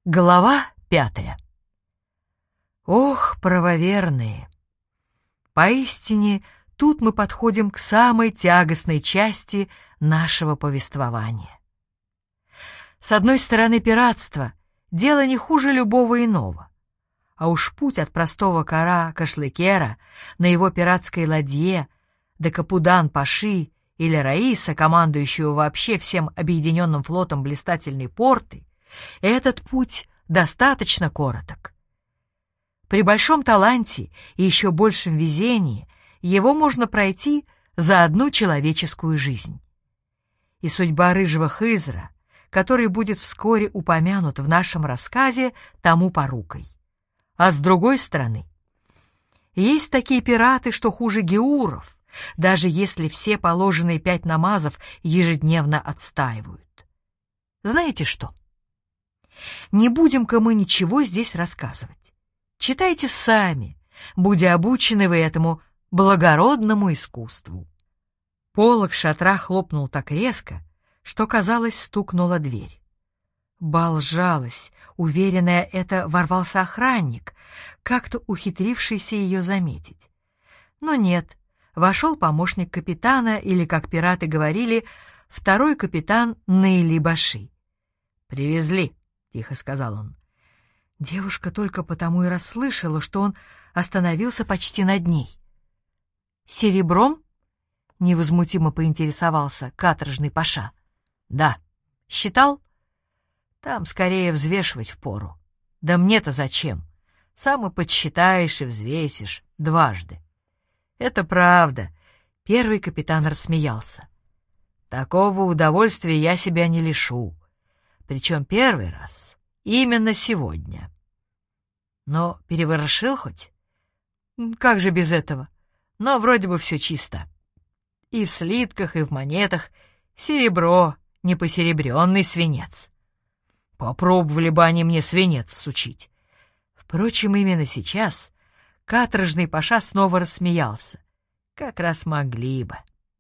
Глава 5. Ох, правоверные! Поистине, тут мы подходим к самой тягостной части нашего повествования. С одной стороны, пиратство — дело не хуже любого иного, а уж путь от простого кора Кашлыкера на его пиратской ладье до Капудан-Паши или Раиса, командующего вообще всем объединенным флотом блистательной порты, этот путь достаточно короток. При большом таланте и еще большем везении его можно пройти за одну человеческую жизнь. И судьба рыжего Хызра, который будет вскоре упомянут в нашем рассказе, тому порукой. А с другой стороны, есть такие пираты, что хуже геуров, даже если все положенные 5 намазов ежедневно отстаивают. Знаете что? Не будем-ка мы ничего здесь рассказывать. Читайте сами, будя обучены вы этому благородному искусству. Полог шатра хлопнул так резко, что, казалось, стукнула дверь. Бал сжалась, уверенная, это ворвался охранник, как-то ухитрившийся ее заметить. Но нет, вошел помощник капитана, или, как пираты говорили, второй капитан Наили Баши. «Привезли», — тихо сказал он. Девушка только потому и расслышала, что он остановился почти над ней. «Серебром?» — невозмутимо поинтересовался каторжный паша. «Да. Считал? Там скорее взвешивать впору. Да мне-то зачем? Сам и подсчитаешь и взвесишь дважды». «Это правда», — первый капитан рассмеялся. «Такого удовольствия я себя не лишу. Причем первый раз именно сегодня». «Но переворошил хоть?» «Как же без этого? Но вроде бы все чисто. И в слитках, и в монетах серебро, не посеребренный свинец. Попробовали бы они мне свинец сучить». Впрочем, именно сейчас каторжный паша снова рассмеялся. Как раз могли бы.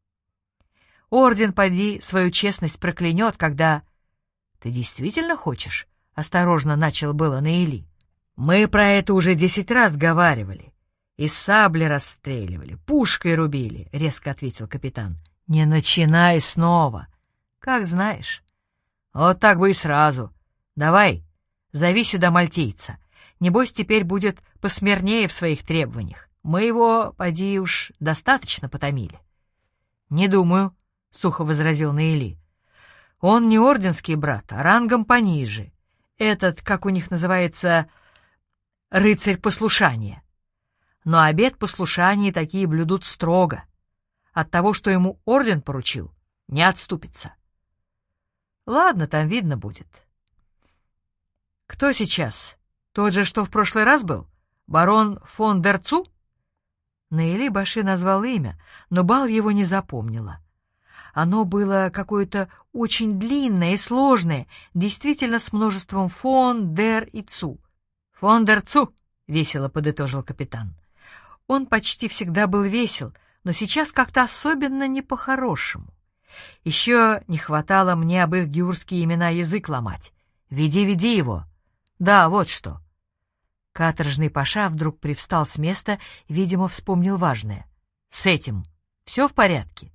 Орден, поди, свою честность проклянет, когда... «Ты действительно хочешь?» — осторожно начал было Наили. «Мы про это уже 10 раз говаривали. И сабли расстреливали, пушкой рубили», — резко ответил капитан. «Не начинай снова. Как знаешь. Вот так бы и сразу. Давай, зови сюда мальтийца. Небось, теперь будет посмирнее в своих требованиях. Мы его, поди уж, достаточно потомили». «Не думаю», — сухо возразил Наили. «Он не орденский брат, а рангом пониже. Этот, как у них называется, рыцарь послушания. Но обет послушания такие блюдут строго. От того, что ему орден поручил, не отступится». «Ладно, там видно будет». «Кто сейчас? Тот же, что в прошлый раз был? Барон фон дер Цу?» Наили Баши назвал имя, но Бал его не запомнила. Оно было какое-то очень длинное и сложное, действительно с множеством фон, дер и Цу. «Фон дер Цу», — весело подытожил капитан. Он почти всегда был весел, но сейчас как-то особенно не по-хорошему. Еще не хватало мне об их гюрские имена язык ломать. Веди его. Да, вот что. Каторжный паша вдруг привстал с места, видимо, вспомнил важное. «С этим все в порядке?»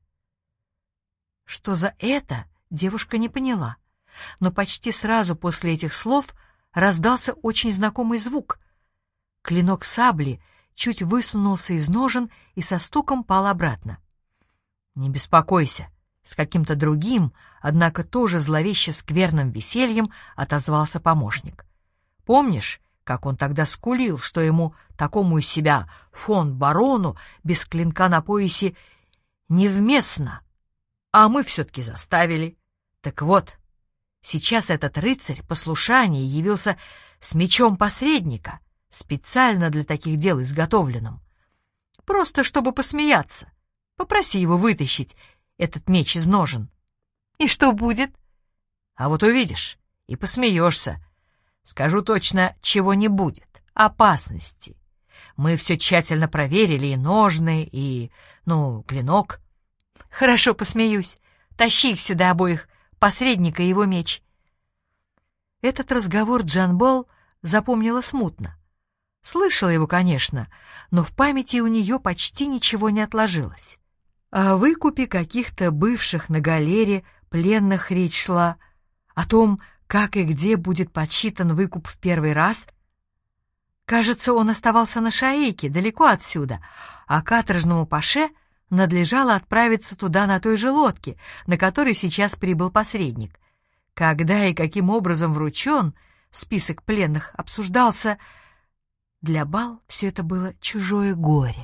Что за это, девушка не поняла, но почти сразу после этих слов раздался очень знакомый звук. Клинок сабли чуть высунулся из ножен и со стуком пал обратно. «Не беспокойся», — с каким-то другим, однако тоже зловеще скверным весельем отозвался помощник. «Помнишь, как он тогда скулил, что ему, такому из себя фон-барону, без клинка на поясе, невместно? А мы все-таки заставили. Так вот, сейчас этот рыцарь послушания явился с мечом посредника, специально для таких дел изготовленным. Просто чтобы посмеяться. Попроси его вытащить этот меч из ножен». «И что будет?» «А вот увидишь и посмеешься. Скажу точно, чего не будет. Опасности. Мы все тщательно проверили, и ножны, и, клинок». «Хорошо, посмеюсь. Тащи их сюда обоих, посредника и его меч». Этот разговор Джанбол запомнила смутно. Слышала его, конечно, но в памяти у нее почти ничего не отложилось. О выкупе каких-то бывших на галере пленных речь шла, о том, как и где будет подсчитан выкуп в первый раз. Кажется, он оставался на Шаике, далеко отсюда, а каторжному паше надлежало отправиться туда на той же лодке, на которой сейчас прибыл посредник. Когда и каким образом вручен, список пленных обсуждался. Для Бал все это было чужое горе.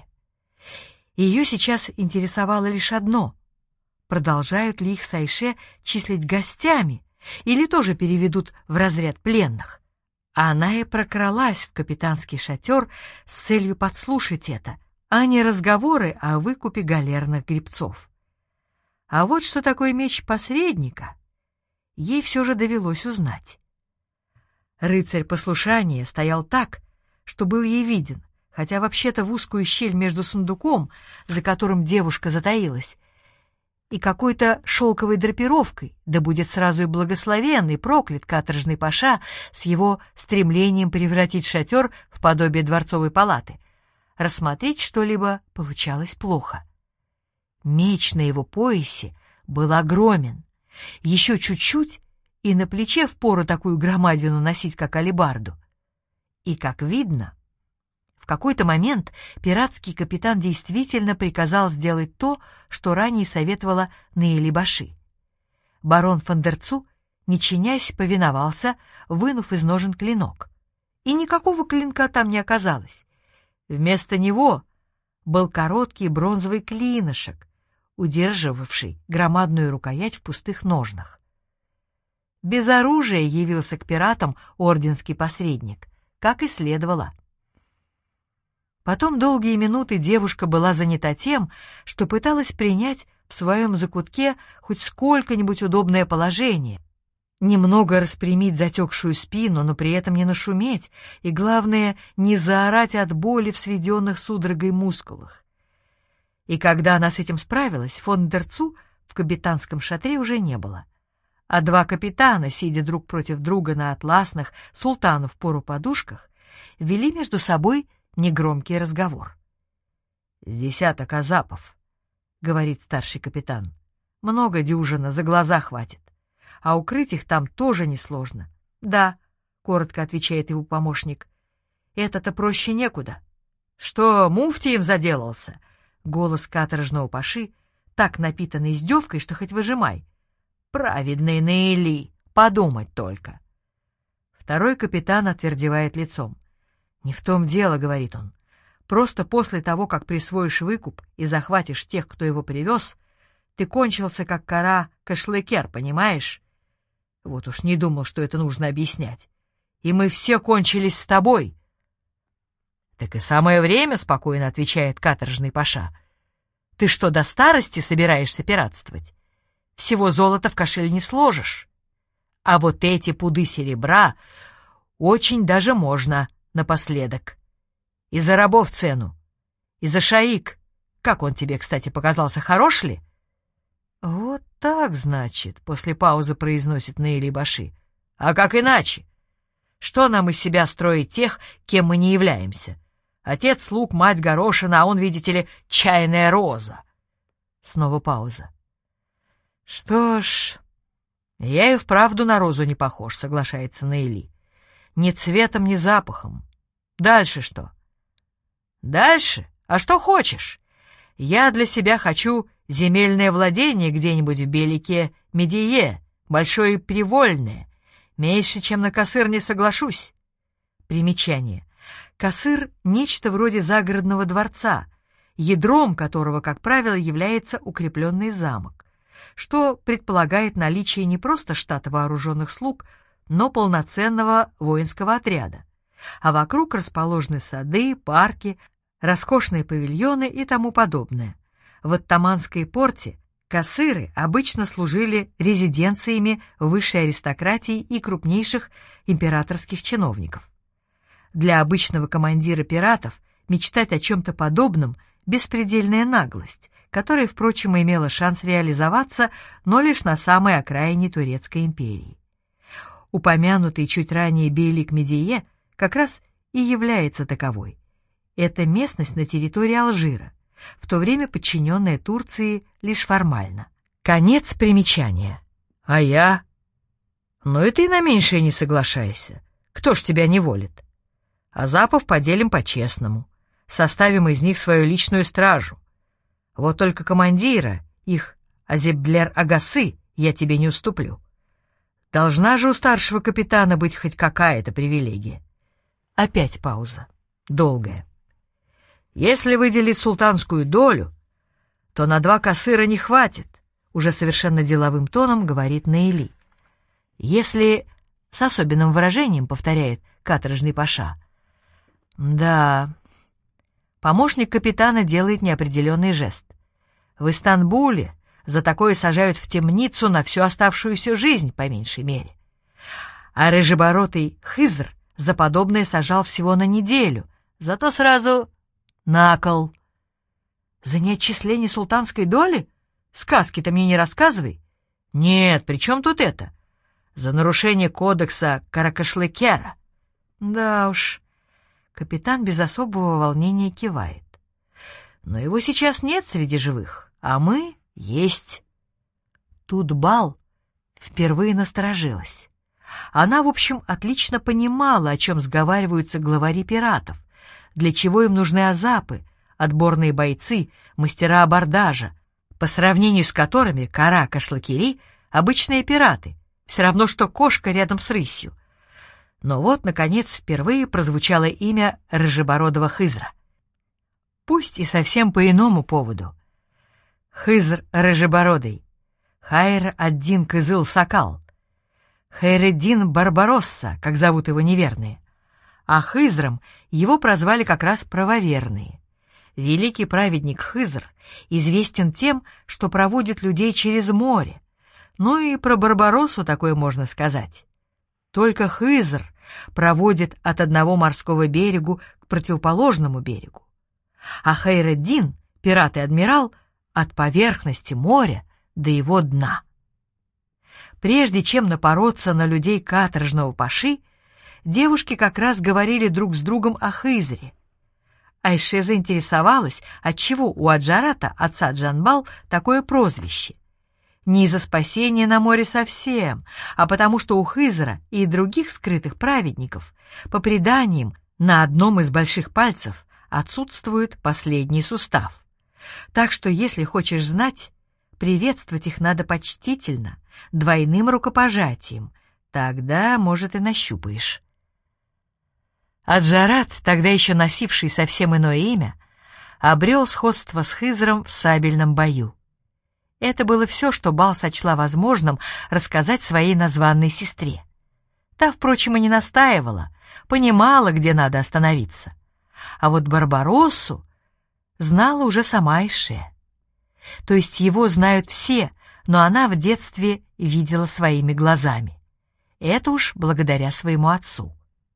Ее сейчас интересовало лишь одно — продолжают ли их с Айше числить гостями или тоже переведут в разряд пленных. А она и прокралась в капитанский шатер с целью подслушать это, а не разговоры о выкупе галерных гребцов. А вот что такое меч посредника, ей все же довелось узнать. Рыцарь послушания стоял так, что был ей виден, хотя вообще-то в узкую щель между сундуком, за которым девушка затаилась, и какой-то шелковой драпировкой, да будет сразу и благословен, и проклят каторжный паша с его стремлением превратить шатер в подобие дворцовой палаты. Рассмотреть что-либо получалось плохо. Меч на его поясе был огромен. Еще чуть-чуть, и на плече впору такую громадину носить, как алебарду. И, как видно, в какой-то момент пиратский капитан действительно приказал сделать то, что ранее советовала Нейли Баши. Барон фон дер Цу, не чинясь, повиновался, вынув из ножен клинок. И никакого клинка там не оказалось. Вместо него был короткий бронзовый клинышек, удерживавший громадную рукоять в пустых ножнах. Без оружия явился к пиратам орденский посредник, как и следовало. Потом долгие минуты девушка была занята тем, что пыталась принять в своем закутке хоть сколько-нибудь удобное положение, немного распрямить затекшую спину, но при этом не нашуметь, и, главное, не заорать от боли в сведенных судорогой мускулах. И когда она с этим справилась, фон дер Цу в капитанском шатре уже не было. А два капитана, сидя друг против друга на атласных, султану впору подушках, вели между собой негромкий разговор. «С десяток азапов», — говорит старший капитан. «Много дюжина, за глаза хватит. А укрыть их там тоже несложно». «Да», — коротко отвечает его помощник. «Это-то проще некуда». «Что, муфти им заделался?» Голос каторжного паши так напитан издевкой, что хоть выжимай. «Праведный Нейли, подумать только». Второй капитан отвердевает лицом. «Не в том дело», — говорит он. «Просто после того, как присвоишь выкуп и захватишь тех, кто его привез, ты кончился, как кора кашлыкер, понимаешь? Вот уж не думал, что это нужно объяснять. И мы все кончились с тобой». «Так и самое время», — спокойно отвечает каторжный паша. «Ты что, до старости собираешься пиратствовать? Всего золота в кошель не сложишь. А вот эти пуды серебра очень даже можно напоследок. И за рабов цену, и за Шаик. Как он тебе, кстати, показался, хорош ли?» «Вот так, значит», — после паузы произносит Нейли Баши. «А как иначе? Что нам из себя строить тех, кем мы не являемся? Отец слуг, мать горошина, а он, видите ли, чайная роза». Снова пауза. «Что ж, я и вправду на розу не похож», — соглашается Нейли. «Ни цветом, ни запахом. Дальше что?» «Дальше? А что хочешь? Я для себя хочу земельное владение где-нибудь в Белике Медие, большое и привольное. Меньше, чем на Касыр, не соглашусь». Примечание. Касыр — нечто вроде загородного дворца, ядром которого, как правило, является укрепленный замок, что предполагает наличие не просто штата вооруженных слуг, но полноценного воинского отряда, а вокруг расположены сады, парки, роскошные павильоны и тому подобное. В Оттаманской порте касыры обычно служили резиденциями высшей аристократии и крупнейших императорских чиновников. Для обычного командира пиратов мечтать о чем-то подобном — беспредельная наглость, которая, впрочем, имела шанс реализоваться, но лишь на самой окраине Турецкой империи. Упомянутый чуть ранее Бейлик-Медие как раз и является таковой. Это местность на территории Алжира, в то время подчиненная Турции лишь формально. Конец примечания. А я? Ну и ты на меньшее не соглашайся. Кто ж тебя не волит? Азапов поделим по-честному. Составим из них свою личную стражу. Вот только командира, их Азеблер-Агасы, я тебе не уступлю. Должна же у старшего капитана быть хоть какая-то привилегия. Опять пауза. Долгая. Если выделить султанскую долю, то на 2 касыра не хватит, уже совершенно деловым тоном говорит Наили. Если, с особенным выражением повторяет каторжный паша. Да. Помощник капитана делает неопределенный жест. В Истанбуле за такое сажают в темницу на всю оставшуюся жизнь, по меньшей мере. А рыжебородый Хызр за подобное сажал всего на неделю, зато сразу на кол. За неотчисление султанской доли? Сказки-то мне не рассказывай. Нет, при чем тут это? За нарушение кодекса Каракашлыкера. Да уж, капитан без особого волнения кивает. Но его сейчас нет среди живых, а мы есть. Тут Бал впервые насторожилась. Она, в общем, отлично понимала, о чем сговариваются главари пиратов, для чего им нужны азапы, отборные бойцы, мастера абордажа, по сравнению с которыми Кара-Кашлакери — обычные пираты, все равно, что кошка рядом с рысью. Но вот, наконец, впервые прозвучало имя рыжебородого Хызра. Пусть и совсем по иному поводу. Хызр рыжебородый, Хайр-ад-Дин Кызыл-Сакал, Хайреддин Барбаросса, как зовут его неверные. А Хызром его прозвали как раз правоверные. Великий праведник Хызр известен тем, что проводит людей через море. Ну и про Барбароссу такое можно сказать. Только Хызр проводит от одного морского берегу к противоположному берегу. А Хайреддин, пират и адмирал, от поверхности моря до его дна. Прежде чем напороться на людей каторжного паши, девушки как раз говорили друг с другом о Хызре. Айше заинтересовалась, отчего у Аджарата, отца Джанбал, такое прозвище. Не из-за спасения на море совсем, а потому что у Хызра и других скрытых праведников, по преданиям, на одном из больших пальцев отсутствует последний сустав. Так что, если хочешь знать, приветствовать их надо почтительно, двойным рукопожатием, тогда, может, и нащупаешь. Аджарат, тогда еще носивший совсем иное имя, обрел сходство с Хызром в сабельном бою. Это было все, что Бал сочла возможным рассказать своей названной сестре. Та, впрочем, и не настаивала, понимала, где надо остановиться. А вот Барбароссу знала уже сама Айше. То есть его знают все, но она в детстве видела своими глазами. Это уж благодаря своему отцу.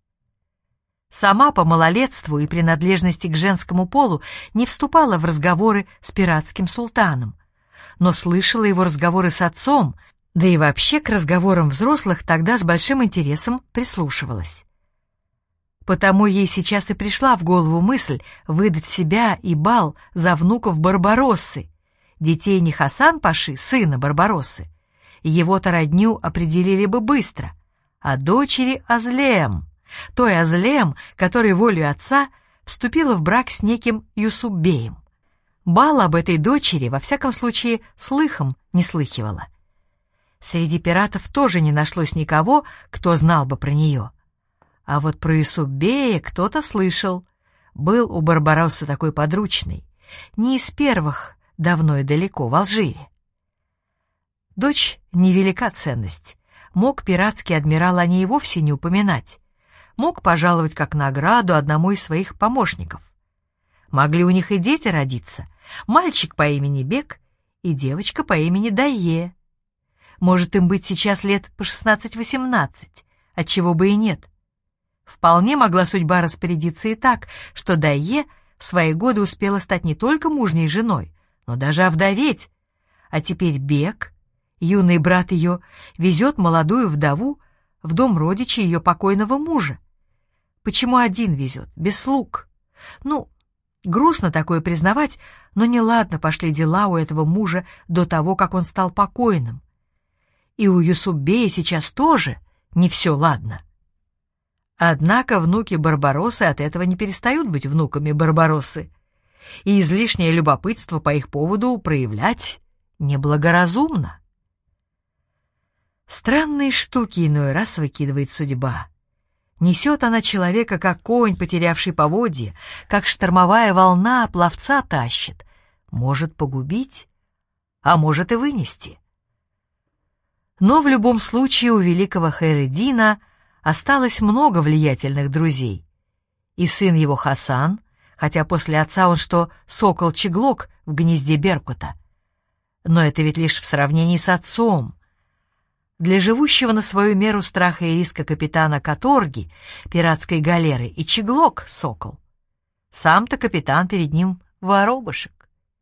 Сама по малолетству и принадлежности к женскому полу не вступала в разговоры с пиратским султаном, но слышала его разговоры с отцом, да и вообще к разговорам взрослых тогда с большим интересом прислушивалась. Потому ей сейчас и пришла в голову мысль выдать себя и Бал за внуков Барбароссы, детей не Хасан-паши, сына Барбароссы. Его-то родню определили бы быстро, а дочери Азлем, той Азлем, которая волею отца вступила в брак с неким Юсупбеем. Бал об этой дочери, во всяком случае, слыхом не слыхивала. Среди пиратов тоже не нашлось никого, кто знал бы про нее. А вот про Юсупбея кто-то слышал. Был у Барбароссы такой подручный, не из первых, давно и далеко, в Алжире. Дочь — невелика ценность. Мог пиратский адмирал о ней вовсе не упоминать. Мог пожаловать как награду одному из своих помощников. Могли у них и дети родиться. Мальчик по имени Бек и девочка по имени Дайе. Может им быть сейчас лет по 16-18, отчего бы и нет. Вполне могла судьба распорядиться и так, что Дайе в свои годы успела стать не только мужней женой, но даже овдоветь. А теперь Бек, юный брат ее, везет молодую вдову в дом родичей ее покойного мужа. Почему один везет, без слуг? Ну, грустно такое признавать, но неладно пошли дела у этого мужа до того, как он стал покойным. И у Юсупбея сейчас тоже не все ладно. Однако внуки Барбароссы от этого не перестают быть внуками Барбароссы, и излишнее любопытство по их поводу проявлять неблагоразумно. Странные штуки иной раз выкидывает судьба. Несет она человека, как конь, потерявший поводья, как штормовая волна пловца тащит. Может погубить, а может и вынести. Но в любом случае у великого Хайреддина осталось много влиятельных друзей. И сын его Хасан, хотя после отца он что, сокол-чеглок в гнезде Беркута. Но это ведь лишь в сравнении с отцом. Для живущего на свою меру страха и риска капитана каторги, пиратской галеры, и чеглок — сокол. Сам-то капитан перед ним воробушек.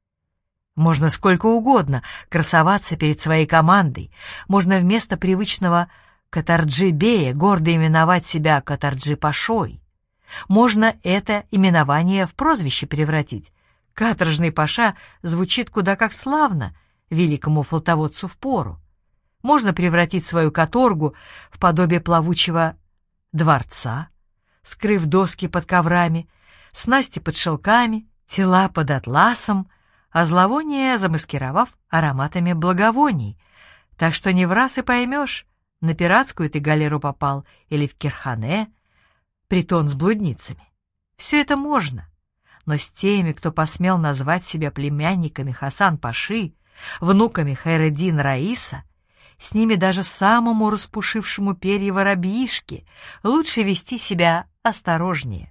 Можно сколько угодно красоваться перед своей командой, можно вместо привычного Катарджи-бея гордо именовать себя Катарджи-пашой. Можно это именование в прозвище превратить. Каторжный паша звучит куда как славно великому флотоводцу впору. Можно превратить свою каторгу в подобие плавучего дворца, скрыв доски под коврами, снасти под шелками, тела под атласом, а зловоние замаскировав ароматами благовоний. Так что не враз и поймешь, на пиратскую ты галеру попал или в Кирхане, притон с блудницами. Все это можно, но с теми, кто посмел назвать себя племянниками Хасан-паши, внуками Хайреддин Раиса, с ними даже самому распушившему перья воробьишке лучше вести себя осторожнее.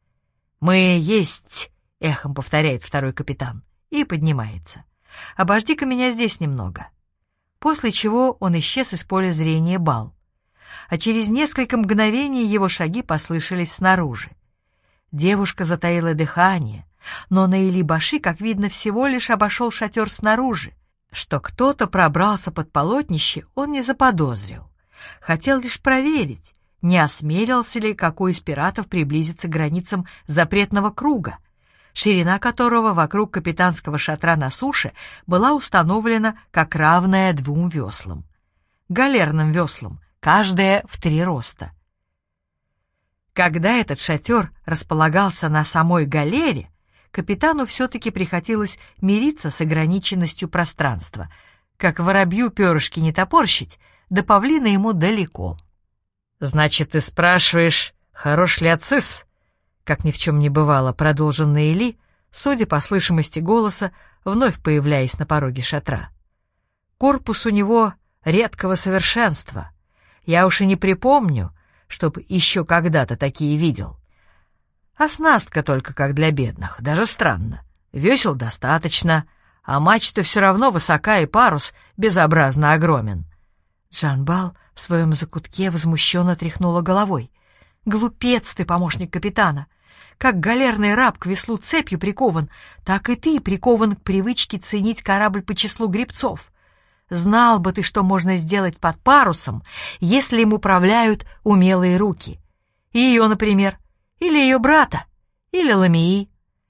«Мы есть!» — эхом повторяет второй капитан и поднимается. «Обожди-ка меня здесь немного». После чего он исчез из поля зрения бал. А через несколько мгновений его шаги послышались снаружи. Девушка затаила дыхание, но Наили-Баши, как видно, всего лишь обошел шатер снаружи. Что кто-то пробрался под полотнище, он не заподозрил. Хотел лишь проверить, не осмелился ли какой из пиратов приблизиться к границам запретного круга, ширина которого вокруг капитанского шатра на суше была установлена как равная 2 веслам. Галерным веслам, каждое в 3 роста. Когда этот шатер располагался на самой галере, капитану все-таки приходилось мириться с ограниченностью пространства. Как воробью перышки не топорщить, до павлина ему далеко. «Значит, ты спрашиваешь, хорош ли ацис?» Как ни в чем не бывало, продолжил Наили, судя по слышимости голоса, вновь появляясь на пороге шатра. «Корпус у него редкого совершенства. Я уж и не припомню, чтоб еще когда-то такие видел. Оснастка только как для бедных, даже странно. Весел достаточно, а мачта все равно высока и парус безобразно огромен». Джанбал в своем закутке возмущенно тряхнула головой. «Глупец ты, помощник капитана! Как галерный раб к веслу цепью прикован, так и ты прикован к привычке ценить корабль по числу гребцов. Знал бы ты, что можно сделать под парусом, если им управляют умелые руки. Ее, например, или ее брата, или Ламии.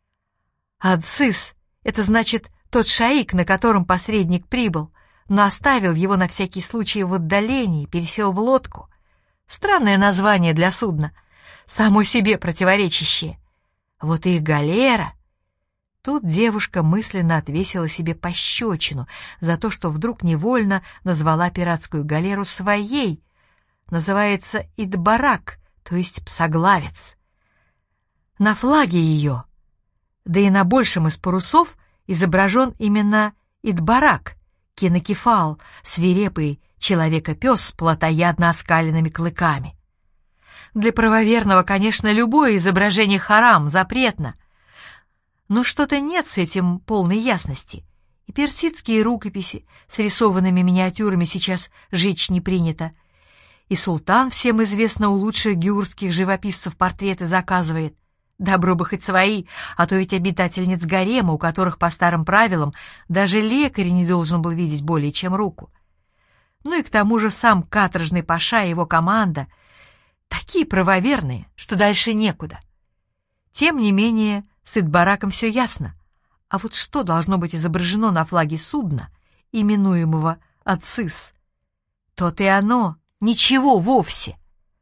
Адцис — это значит тот шаик, на котором посредник прибыл, но оставил его на всякий случай в отдалении, пересел в лодку. Странное название для судна, само себе противоречащее. Вот их галера. Тут девушка мысленно отвесила себе пощечину за то, что вдруг невольно назвала пиратскую галеру своей. Называется Идбарак, то есть псоглавец. На флаге ее, да и на большем из парусов, изображен именно Идбарак, кинокефал, свирепый человека-пес с плотоядно оскаленными клыками. Для правоверного, конечно, любое изображение харам, запретно, но что-то нет с этим полной ясности, и персидские рукописи с рисованными миниатюрами сейчас жечь не принято, и султан, всем известно, у лучших гюрских живописцев портреты заказывает. Добро бы хоть свои, а то ведь обитательниц гарема, у которых по старым правилам даже лекарь не должен был видеть более чем руку. Ну и к тому же сам каторжный паша и его команда такие правоверные, что дальше некуда. Тем не менее, с Идбараком все ясно. А вот что должно быть изображено на флаге судна, именуемого Ацис? То-то и оно, ничего вовсе.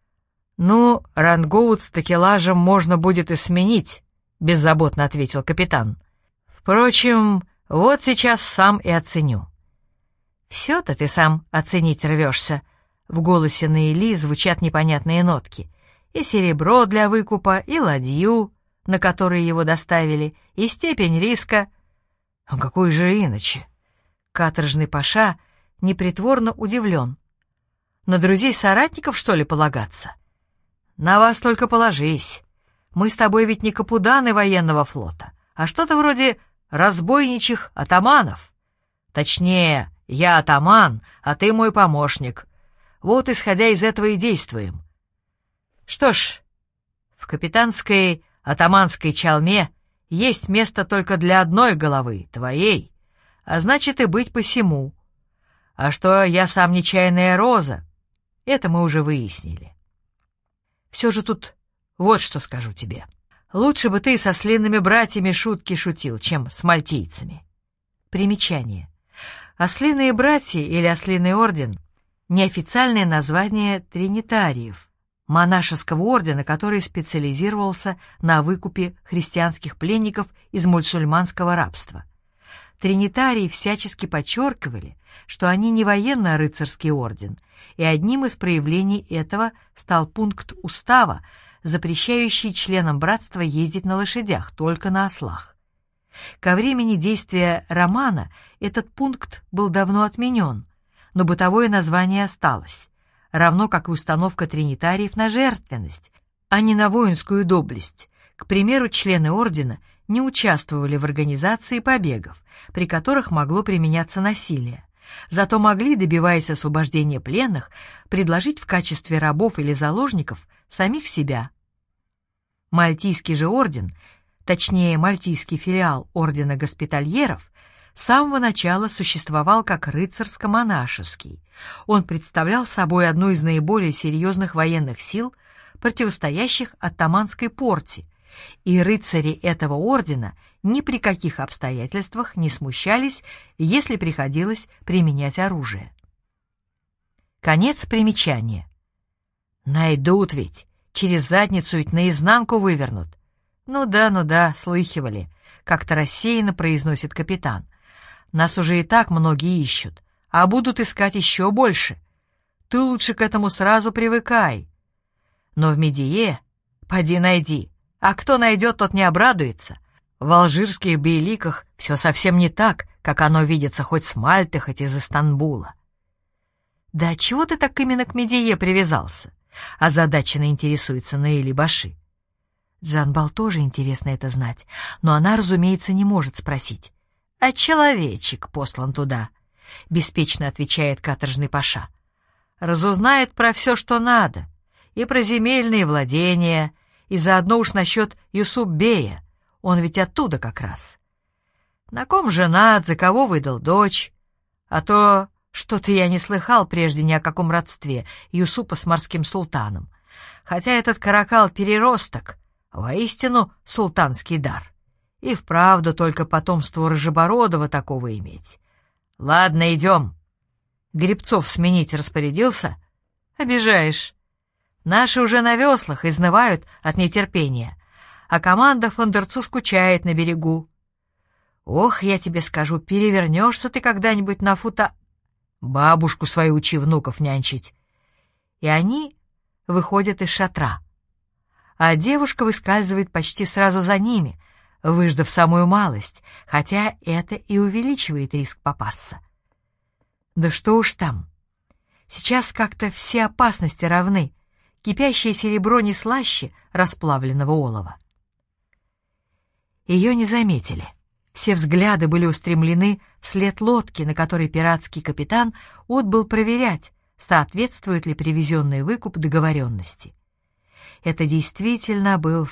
«Ну, рангоут с такелажем можно будет и сменить», — беззаботно ответил капитан. «Впрочем, вот сейчас сам и оценю». «Все-то ты сам оценить рвешься», — в голосе Наили звучат непонятные нотки. «И серебро для выкупа, и ладью, на которой его доставили, и степень риска». «А какой же иначе?» Каторжный паша непритворно удивлен. «На друзей-соратников, что ли, полагаться?» «На вас только положись. Мы с тобой ведь не капуданы военного флота, а что-то вроде разбойничьих атаманов. Точнее, я атаман, а ты мой помощник. Вот исходя из этого и действуем. Что ж, в капитанской атаманской чалме есть место только для одной головы, твоей, а значит и быть посему. А что я сам нечаянная роза, это мы уже выяснили. Все же тут вот что скажу тебе. Лучше бы ты со ослиными братьями шутки шутил, чем с мальтийцами». Примечание. Ослиные братья или Ослиный орден — неофициальное название тринитариев, монашеского ордена, который специализировался на выкупе христианских пленников из мусульманского рабства. Тринитарии всячески подчеркивали, что они не военно-рыцарский орден, и одним из проявлений этого стал пункт устава, запрещающий членам братства ездить на лошадях, только на ослах. Ко времени действия романа этот пункт был давно отменен, но бытовое название осталось, равно как и установка тринитариев на жертвенность, а не на воинскую доблесть. К примеру, члены ордена не участвовали в организации побегов, при которых могло применяться насилие, зато могли, добиваясь освобождения пленных, предложить в качестве рабов или заложников самих себя. Мальтийский же орден, точнее мальтийский филиал ордена госпитальеров, с самого начала существовал как рыцарско-монашеский. Он представлял собой одну из наиболее серьезных военных сил, противостоящих оттоманской порте, и рыцари этого ордена ни при каких обстоятельствах не смущались, если приходилось применять оружие. Конец примечания. Найдут ведь, через задницу ведь наизнанку вывернут. Ну да, слыхивали, как-то рассеянно произносит капитан. Нас уже и так многие ищут, а будут искать еще больше. Ты лучше к этому сразу привыкай. Но в Медие поди найди, а кто найдет, тот не обрадуется. В алжирских бейликах все совсем не так, как оно видится хоть с Мальты, хоть из Истанбула. Да чего ты так именно к Медие привязался? Озадаченно интересуется Наили Баши. Джанбал тоже интересно это знать, но она, разумеется, не может спросить. «А человечек послан туда», — беспечно отвечает каторжный паша. «Разузнает про все, что надо, и про земельные владения, и заодно уж насчет Юсуп-бея, он ведь оттуда как раз. На ком женат, за кого выдал дочь, а то что-то я не слыхал прежде ни о каком родстве Юсупа с морским султаном, хотя этот каракал переросток, воистину султанский дар. И вправду только потомство Рыжебородова такого иметь. Ладно, идем. Гребцов сменить распорядился? Обижаешь. Наши уже на веслах изнывают от нетерпения, а команда Фондерцу скучает на берегу. Ох, я тебе скажу, перевернешься ты когда-нибудь на фута... Бабушку свою учи внуков нянчить. И они выходят из шатра. А девушка выскальзывает почти сразу за ними, выждав самую малость, хотя это и увеличивает риск попасться. Да что уж там. Сейчас как-то все опасности равны. Кипящее серебро не слаще расплавленного олова. Ее не заметили. Все взгляды были устремлены вслед лодки, на которой пиратский капитан отбыл проверять, соответствует ли привезенный выкуп договоренности. Это действительно был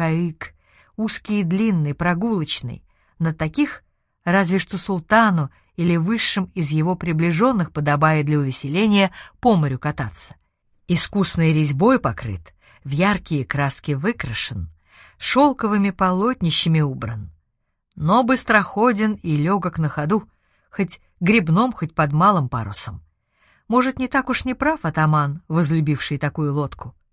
футакаик, узкий и длинный, прогулочный. На таких разве что султану или высшим из его приближенных подобает для увеселения по морю кататься. Искусной резьбой покрыт, в яркие краски выкрашен, шелковыми полотнищами убран. Но быстроходен и легок на ходу, хоть гребном, хоть под малым парусом. Может, не так уж не прав атаман, возлюбивший такую лодку.